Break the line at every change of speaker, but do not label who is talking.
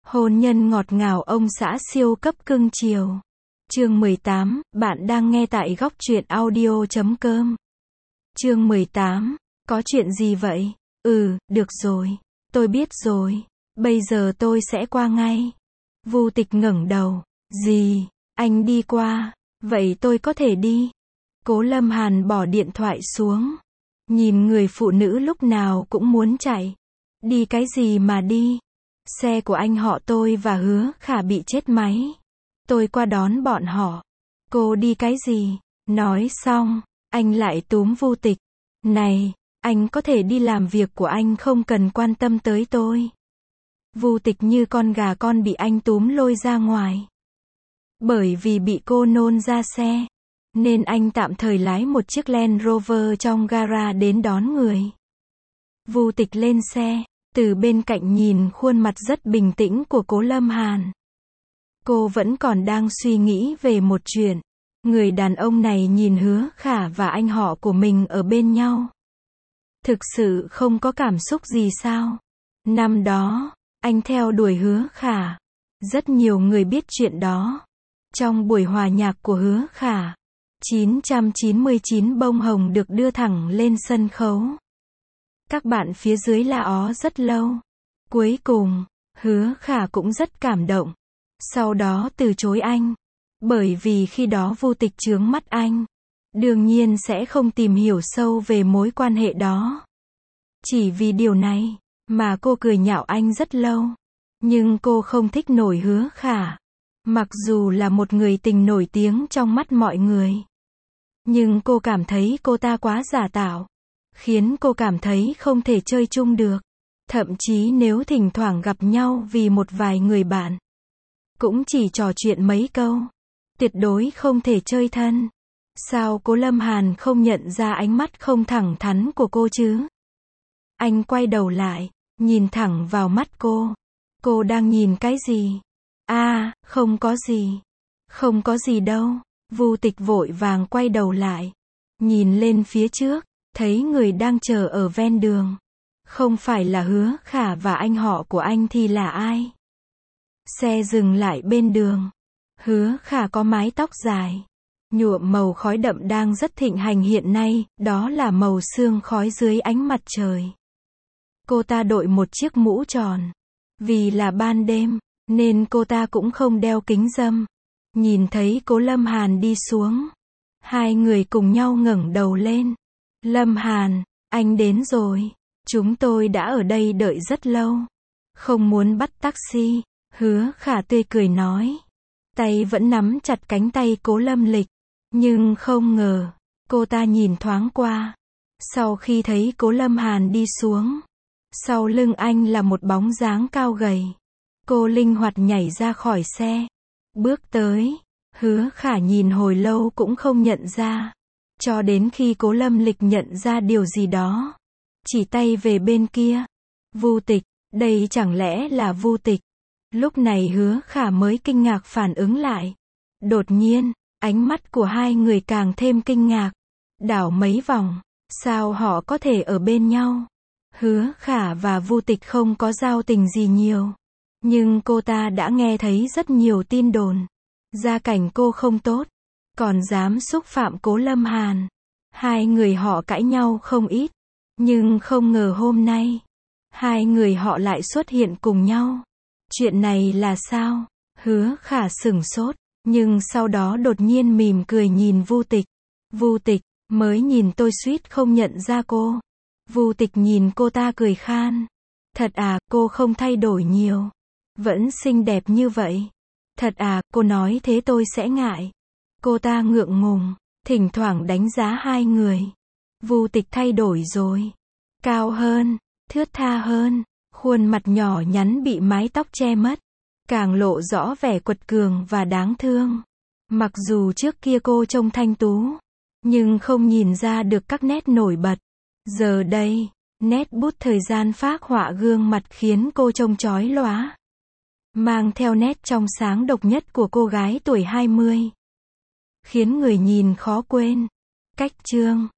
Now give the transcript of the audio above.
Hôn nhân ngọt ngào ông xã siêu cấp cưng chiều. Chương 18, bạn đang nghe tại góc truyện audio.com. Chương 18, có chuyện gì vậy? Được rồi. Tôi biết rồi. Bây giờ tôi sẽ qua ngay. Vu Tịch ngẩng đầu. Gì? Anh đi qua. Vậy tôi có thể đi. Cố Lâm Hàn bỏ điện thoại xuống. Nhìn người phụ nữ lúc nào cũng muốn chạy. Đi cái gì mà đi? Xe của anh họ tôi và Hứa Khả bị chết máy. Tôi qua đón bọn họ. Cô đi cái gì? Nói xong, anh lại túm Vu Tịch. Này, anh có thể đi làm việc của anh không cần quan tâm tới tôi. Vu Tịch như con gà con bị anh túm lôi ra ngoài. Bởi vì bị cô nôn ra xe, nên anh tạm thời lái một chiếc Land Rover trong gara đến đón người. Vu Tịch lên xe, từ bên cạnh nhìn khuôn mặt rất bình tĩnh của Cố Lâm Hàn. Cô vẫn còn đang suy nghĩ về một chuyện. Người đàn ông này nhìn Hứa Khả và anh họ của mình ở bên nhau. Thực sự không có cảm xúc gì sao? Năm đó, anh theo đuổi Hứa Khả. Rất nhiều người biết chuyện đó. Trong buổi hòa nhạc của Hứa Khả, 999 bông hồng được đưa thẳng lên sân khấu. Các bạn phía dưới la ó rất lâu. Cuối cùng, Hứa Khả cũng rất cảm động. Sau đó từ chối anh. Bởi vì khi đó Vu Tịch chướng mắt anh. Đương nhiên sẽ không tìm hiểu sâu về mối quan hệ đó. Chỉ vì điều này, mà cô cười nhạo anh rất lâu. Nhưng cô không thích nổi Hứa Khả. Mặc dù là một người tình nổi tiếng trong mắt mọi người. Nhưng cô cảm thấy cô ta quá giả tạo. Khiến cô cảm thấy không thể chơi chung được. Thậm chí nếu thỉnh thoảng gặp nhau vì một vài người bạn, cũng chỉ trò chuyện mấy câu. Tuyệt đối không thể chơi thân. Sao Cố Lâm Hàn không nhận ra ánh mắt không thẳng thắn của cô chứ? Anh quay đầu lại, nhìn thẳng vào mắt cô. Cô đang nhìn cái gì? Không có gì. Không có gì đâu. Vu Tịch vội vàng quay đầu lại. Nhìn lên phía trước, thấy người đang chờ ở ven đường. Không phải là Hứa Khả và anh họ của anh thì là ai? Xe dừng lại bên đường. Hứa Khả có mái tóc dài, nhuộm màu khói đậm đang rất thịnh hành hiện nay, đó là màu sương khói dưới ánh mặt trời. Cô ta đội một chiếc mũ tròn. Vì là ban đêm, nên cô ta cũng không đeo kính râm. Nhìn thấy Cố Lâm Hàn đi xuống. Hai người cùng nhau ngẩng đầu lên. Lâm Hàn, anh đến rồi. Chúng tôi đã ở đây đợi rất lâu. Không muốn bắt taxi. Hứa Khả tươi cười nói. Tay vẫn nắm chặt cánh tay Cố Lâm Lịch. Nhưng không ngờ, cô ta nhìn thoáng qua. Sau khi thấy Cố Lâm Hàn đi xuống, sau lưng anh là một bóng dáng cao gầy. Cô linh hoạt nhảy ra khỏi xe. Bước tới. Hứa Khả nhìn hồi lâu cũng không nhận ra. Cho đến khi Cố Lâm Lịch nhận ra điều gì đó. Chỉ tay về bên kia. Vu Tịch, đây chẳng lẽ là Vu Tịch? Lúc này Hứa Khả mới kinh ngạc phản ứng lại. Đột nhiên, ánh mắt của hai người càng thêm kinh ngạc. Đảo mấy vòng, sao họ có thể ở bên nhau? Hứa Khả và Vu Tịch không có giao tình gì nhiều. Nhưng cô ta đã nghe thấy rất nhiều tin đồn. Gia cảnh cô không tốt, còn dám xúc phạm Cố Lâm Hàn. Hai người họ cãi nhau không ít. Nhưng không ngờ hôm nay, hai người họ lại xuất hiện cùng nhau. Chuyện này là sao? Hứa Khả sửng sốt, nhưng sau đó đột nhiên mỉm cười nhìn Vu Tịch. Vu Tịch, mới nhìn tôi suýt không nhận ra cô. Vu Tịch nhìn cô ta cười khan. Thật à, cô không thay đổi nhiều. Vẫn xinh đẹp như vậy. Thật à, cô nói thế tôi sẽ ngại. Cô ta ngượng ngùng, thỉnh thoảng đánh giá hai người. Vu Tịch thay đổi rồi. Cao hơn, thướt tha hơn. Khuôn mặt nhỏ nhắn bị mái tóc che mất. Càng lộ rõ vẻ quật cường và đáng thương. Mặc dù trước kia cô trông thanh tú, nhưng không nhìn ra được các nét nổi bật. Giờ đây, nét bút thời gian phác họa gương mặt khiến cô trông chói lóa. Mang theo nét trong sáng độc nhất của cô gái tuổi 20. Khiến người nhìn khó quên. Cách chương